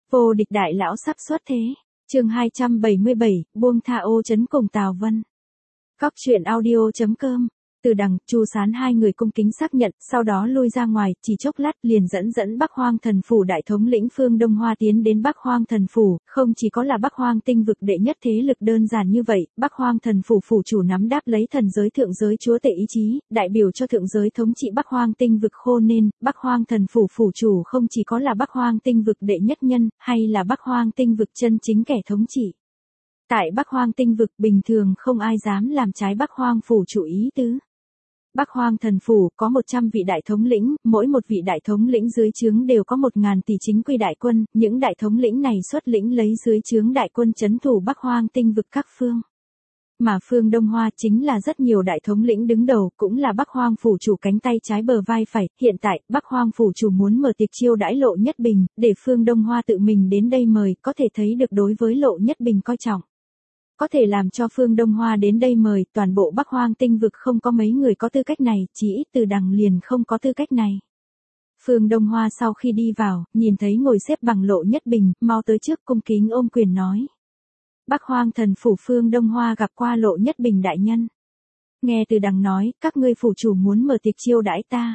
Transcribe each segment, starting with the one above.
Vô địch đại lão sắp xuất thế. Chương 277, buông tha Ô Trấn cùng Tào Vân. Cóc truyện audio.com. Từ Đằng, Chu Sán hai người cung kính xác nhận, sau đó lui ra ngoài, chỉ chốc lát liền dẫn Bắc Hoang Thần phủ đại thống lĩnh Phương Đông Hoa tiến đến Bắc Hoang Thần phủ, không chỉ có là Bắc Hoang tinh vực đệ nhất thế lực đơn giản như vậy, Bắc Hoang Thần phủ phủ chủ nắm đáp lấy thần giới thượng giới chúa tể ý chí, đại biểu cho thượng giới thống trị Bắc Hoang tinh vực khô nên, Bắc Hoang Thần phủ phủ chủ không chỉ có là Bắc Hoang tinh vực đệ nhất nhân, hay là Bắc Hoang tinh vực chân chính kẻ thống trị. Tại Bắc Hoang tinh vực bình thường không ai dám làm trái Bắc Hoang phủ chủ ý tứ. Bắc Hoang Thần phủ có 100 vị đại thống lĩnh, mỗi một vị đại thống lĩnh dưới trướng đều có 1.000 tỷ chính quy đại quân, những đại thống lĩnh này xuất lĩnh lấy dưới trướng đại quân trấn thủ Bắc Hoang tinh vực các phương. Mà Phương Đông Hoa chính là rất nhiều đại thống lĩnh đứng đầu, cũng là Bắc Hoang phủ chủ cánh tay trái bờ vai phải, hiện tại, Bắc Hoang phủ chủ muốn mở tiệc chiêu đãi Lộ Nhất Bình, để Phương Đông Hoa tự mình đến đây mời, có thể thấy được đối với Lộ Nhất Bình coi trọng. Có thể làm cho Phương Đông Hoa đến đây mời, toàn bộ Bắc Hoang tinh vực không có mấy người có tư cách này, chỉ ít Từ Đằng liền không có tư cách này. Phương Đông Hoa sau khi đi vào, nhìn thấy ngồi xếp bằng Lộ Nhất Bình, mau tới trước cung kính ôm quyền nói. Bắc Hoang Thần phủ Phương Đông Hoa gặp qua Lộ Nhất Bình đại nhân. Nghe Từ Đằng nói, các ngươi phủ chủ muốn mở tiệc chiêu đãi ta.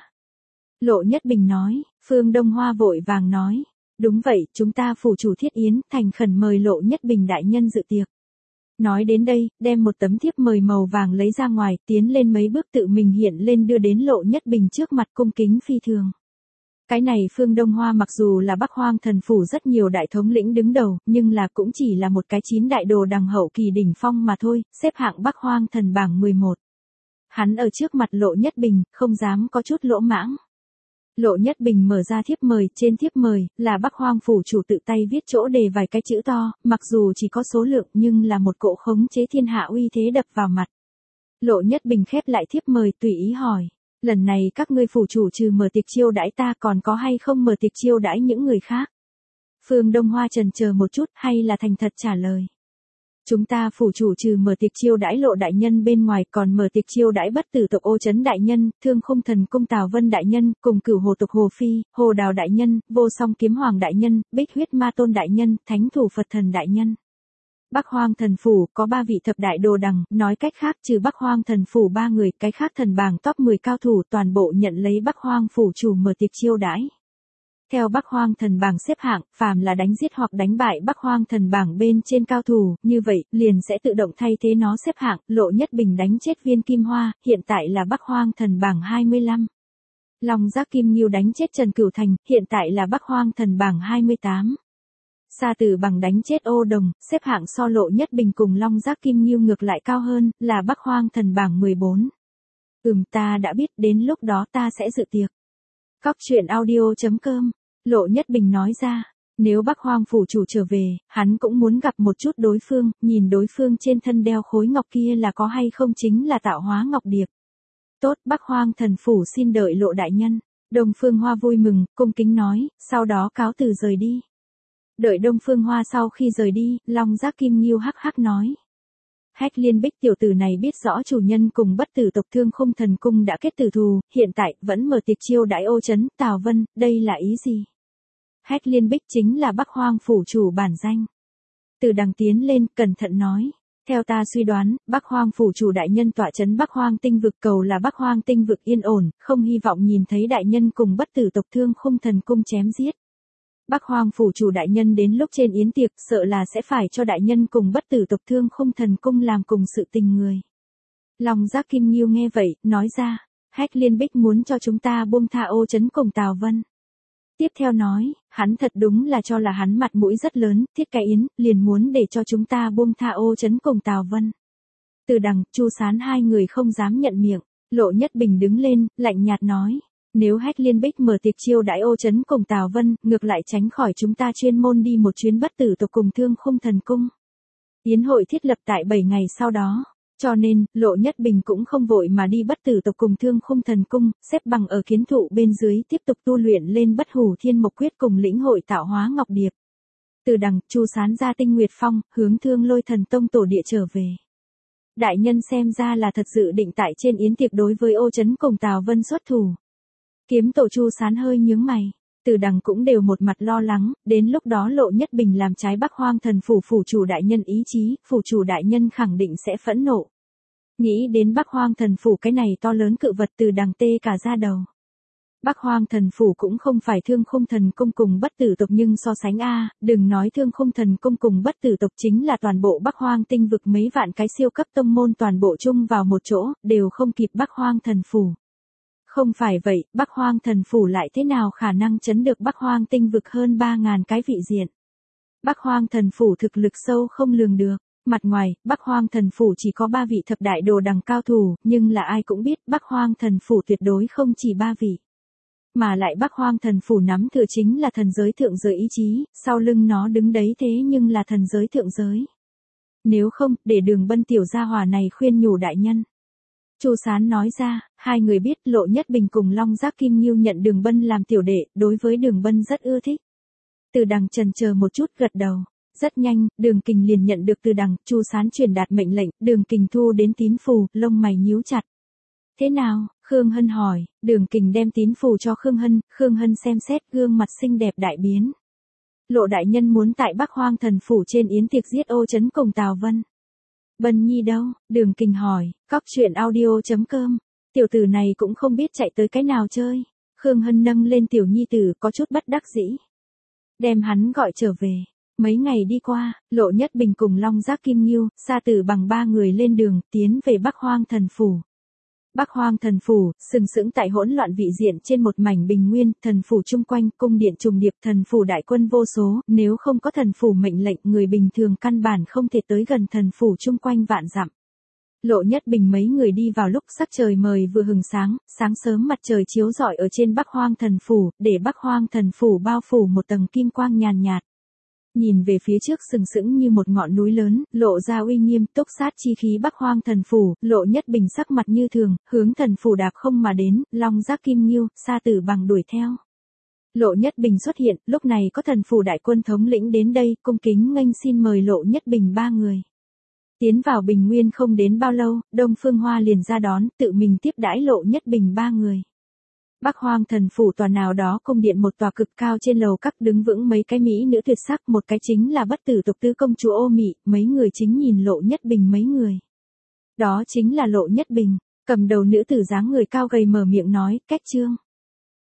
Lộ Nhất Bình nói, Phương Đông Hoa vội vàng nói. Đúng vậy, chúng ta phủ chủ thiết yến, thành khẩn mời Lộ Nhất Bình đại nhân dự tiệc. Nói đến đây, đem một tấm thiếp mời màu vàng lấy ra ngoài, tiến lên mấy bước tự mình hiện lên đưa đến Lộ Nhất Bình trước mặt cung kính phi thường. Cái này Phương Đông Hoa mặc dù là Bắc Hoang Thần phủ rất nhiều đại thống lĩnh đứng đầu, nhưng là cũng chỉ là một cái 9 đại đồ đằng hậu kỳ đỉnh phong mà thôi, xếp hạng Bắc Hoang Thần bảng 11. Hắn ở trước mặt Lộ Nhất Bình, không dám có chút lỗ mãng. Lộ Nhất Bình mở ra thiếp mời, trên thiếp mời, là Bắc Hoang phủ chủ tự tay viết chỗ đề vài cái chữ to, mặc dù chỉ có số lượng nhưng là một cỗ khống chế thiên hạ uy thế đập vào mặt. Lộ Nhất Bình khép lại thiếp mời tùy ý hỏi, lần này các ngươi phủ chủ trừ mở tiệc chiêu đãi ta còn có hay không mở tiệc chiêu đãi những người khác? Phương Đông Hoa chần chờ một chút hay là thành thật trả lời. Chúng ta phủ chủ trừ mở tiệc chiêu đãi Lộ đại nhân bên ngoài còn mở tiệc chiêu đãi bất tử tộc Ô Trấn đại nhân, Thương Khung Thần cung Tào Vân đại nhân, cùng Cửu Hồ tộc Hồ Phi, Hồ Đào đại nhân, Vô Song Kiếm Hoàng đại nhân, Bích Huyết Ma Tôn đại nhân, Thánh Thủ Phật Thần đại nhân. Bắc Hoang Thần phủ có 3 vị thập đại đồ đằng, nói cách khác trừ Bắc Hoang Thần phủ 3 người, cái khác thần bảng top 10 cao thủ toàn bộ nhận lấy Bắc Hoang phủ chủ mở tiệc chiêu đãi. Theo Bắc Hoang Thần bảng xếp hạng, phàm là đánh giết hoặc đánh bại Bắc Hoang Thần bảng bên trên cao thủ, như vậy, liền sẽ tự động thay thế nó xếp hạng, Lộ Nhất Bình đánh chết Viên Kim Hoa, hiện tại là Bắc Hoang Thần bảng 25. Long Giác Kim Nghiêu đánh chết Trần Cửu Thành, hiện tại là Bắc Hoang Thần bảng 28. Sa Tử Bằng đánh chết Ô Đồng, xếp hạng so Lộ Nhất Bình cùng Long Giác Kim Nghiêu ngược lại cao hơn, là Bắc Hoang Thần bảng 14. Ta đã biết, đến lúc đó ta sẽ dự tiệc. Cóc truyện audio.com. Lộ Nhất Bình nói ra, nếu Bắc Hoang phủ chủ trở về, hắn cũng muốn gặp một chút đối phương, nhìn đối phương trên thân đeo khối ngọc kia là có hay không chính là tạo hóa ngọc điệp. Tốt, Bắc Hoang Thần phủ xin đợi Lộ đại nhân. Đông Phương Hoa vui mừng, cung kính nói, sau đó cáo từ rời đi. Đợi Đông Phương Hoa sau khi rời đi, Long Giác Kim Nghiêu hắc hắc nói. Hách Liên Bích tiểu tử này biết rõ chủ nhân cùng bất tử tộc Thương Khung Thần cung đã kết tử thù, hiện tại vẫn mở tiệc chiêu đãi Ô Trấn, Tào Vân, đây là ý gì? Hách Liên Bích chính là Bắc Hoang phủ chủ bản danh. Từ Đằng tiến lên, cẩn thận nói. Theo ta suy đoán, Bắc Hoang phủ chủ đại nhân tọa trấn Bắc Hoang tinh vực cầu là Bắc Hoang tinh vực yên ổn, không hy vọng nhìn thấy đại nhân cùng bất tử tộc Thương Khung Thần cung chém giết. Bắc Hoang phủ chủ đại nhân đến lúc trên yến tiệc sợ là sẽ phải cho đại nhân cùng bất tử tộc Thương Khung Thần cung làm cùng sự tình người. Long Giác Kim Nghiêu nghe vậy, nói ra, Hách Liên Bích muốn cho chúng ta buông tha Ô Trấn cùng Tào Vân. Tiếp theo nói, hắn thật đúng là cho là hắn mặt mũi rất lớn, thiết cái yến, liền muốn để cho chúng ta buông tha Ô Trấn cùng Tào Vân. Từ Đằng, Chu Sán hai người không dám nhận miệng, Lộ Nhất Bình đứng lên, lạnh nhạt nói. Nếu Hách Liên Bích mở tiệc chiêu đãi Ô Trấn cùng Tào Vân, ngược lại tránh khỏi chúng ta chuyên môn đi một chuyến bất tử tộc cùng Thương Khung Thần cung. Yến hội thiết lập tại 7 ngày sau đó, cho nên, Lộ Nhất Bình cũng không vội mà đi bất tử tộc cùng Thương Khung Thần cung, xếp bằng ở kiến thụ bên dưới tiếp tục tu luyện lên Bất Hủ Thiên Mộc Quyết cùng lĩnh hội tạo hóa ngọc điệp. Từ Đằng, Chu Sán ra Tinh Nguyệt Phong, hướng Thương Lôi Thần tông tổ địa trở về. Đại nhân xem ra là thật dự định tại trên yến tiệc đối với Ô Trấn cùng Tào Vân xuất thủ. Kiếm tổ Chu Sán hơi nhướng mày. Từ Đằng cũng đều một mặt lo lắng, đến lúc đó Lộ Nhất Bình làm trái Bắc Hoang Thần Phủ phủ chủ đại nhân ý chí, phủ chủ đại nhân khẳng định sẽ phẫn nộ. Nghĩ đến Bắc Hoang Thần Phủ cái này to lớn cự vật, Từ Đằng tê cả da đầu. Bắc Hoang Thần Phủ cũng không phải Thương Khung Thần Cung cùng Bất Tử Tộc, nhưng so sánh đừng nói Thương Khung Thần Cung cùng Bất Tử Tộc, chính là toàn bộ Bắc Hoang tinh vực mấy vạn cái siêu cấp tông môn toàn bộ chung vào một chỗ, đều không kịp Bắc Hoang Thần Phủ. Không phải vậy, Bắc Hoang Thần Phủ lại thế nào khả năng chấn được Bắc Hoang tinh vực hơn 3.000 cái vị diện. Bắc Hoang Thần Phủ thực lực sâu không lường được. Mặt ngoài, Bắc Hoang Thần Phủ chỉ có 3 vị thập đại đồ đằng cao thủ, nhưng là ai cũng biết Bắc Hoang Thần Phủ tuyệt đối không chỉ 3 vị. Mà lại Bắc Hoang Thần Phủ nắm thừa chính là thần giới thượng giới ý chí, sau lưng nó đứng đấy thế nhưng là thần giới thượng giới. Nếu không, để Đường Bân tiểu gia hỏa này khuyên nhủ đại nhân. Chu Sán nói ra, hai người biết Lộ Nhất Bình cùng Long Giác Kim Nghiêu nhận Đường Bân làm tiểu đệ, đối với Đường Bân rất ưa thích. Từ Đằng chần chờ một chút gật đầu. Rất nhanh, Đường Kình liền nhận được Từ Đằng, Chu Sán truyền đạt mệnh lệnh, Đường Kình thu đến tín phù, lông mày nhíu chặt. Thế nào? Khương Hân hỏi. Đường Kình đem tín phù cho Khương Hân xem xét, gương mặt xinh đẹp đại biến. Lộ đại nhân muốn tại Bắc Hoang Thần Phủ trên yến tiệc giết Ô Trấn cùng Tào Vân. Bân Nhi đâu? Đường Kình hỏi. Cóc truyện audio.com. Tiểu tử này cũng không biết chạy tới cái nào chơi. Khương Hân nâng lên tiểu nhi tử, có chút bất đắc dĩ. Đem hắn gọi trở về. Mấy ngày đi qua, Lộ Nhất Bình cùng Long Giác Kim Nghiêu, Sa Tử Bằng 3 người lên đường, tiến về Bắc Hoang Thần Phủ. Bắc Hoang Thần Phủ, sừng sững tại hỗn loạn vị diện trên một mảnh bình nguyên, thần phủ chung quanh, cung điện trùng điệp, thần phủ đại quân vô số, nếu không có thần phủ mệnh lệnh, người bình thường căn bản không thể tới gần thần phủ chung quanh vạn dặm. Lộ Nhất Bình mấy người đi vào lúc sắc trời mời vừa hừng sáng, sáng sớm mặt trời chiếu rọi ở trên Bắc Hoang Thần Phủ, để Bắc Hoang Thần Phủ bao phủ một tầng kim quang nhàn nhạt. Nhìn về phía trước sừng sững như một ngọn núi lớn, lộ ra uy nghiêm, túc sát chi khí Bắc Hoang Thần Phủ, Lộ Nhất Bình sắc mặt như thường, hướng thần phủ đạp không mà đến, Long Giác Kim Nghiêu, Sa Tử Bằng đuổi theo. Lộ Nhất Bình xuất hiện, lúc này có thần phủ đại quân thống lĩnh đến đây, cung kính nghênh xin mời Lộ Nhất Bình 3 người. Tiến vào bình nguyên không đến bao lâu, Đông Phương Hoa liền ra đón, tự mình tiếp đãi Lộ Nhất Bình 3 người. Bắc Hoang Thần Phủ tòa nào đó cung điện một tòa cực cao, trên lầu các đứng vững mấy cái mỹ nữ tuyệt sắc, một cái chính là Bất Tử Tộc tứ công chúa Ô Mị, mấy người chính nhìn Lộ Nhất Bình mấy người. Đó chính là Lộ Nhất Bình, cầm đầu nữ tử dáng người cao gầy mở miệng nói, cách trương.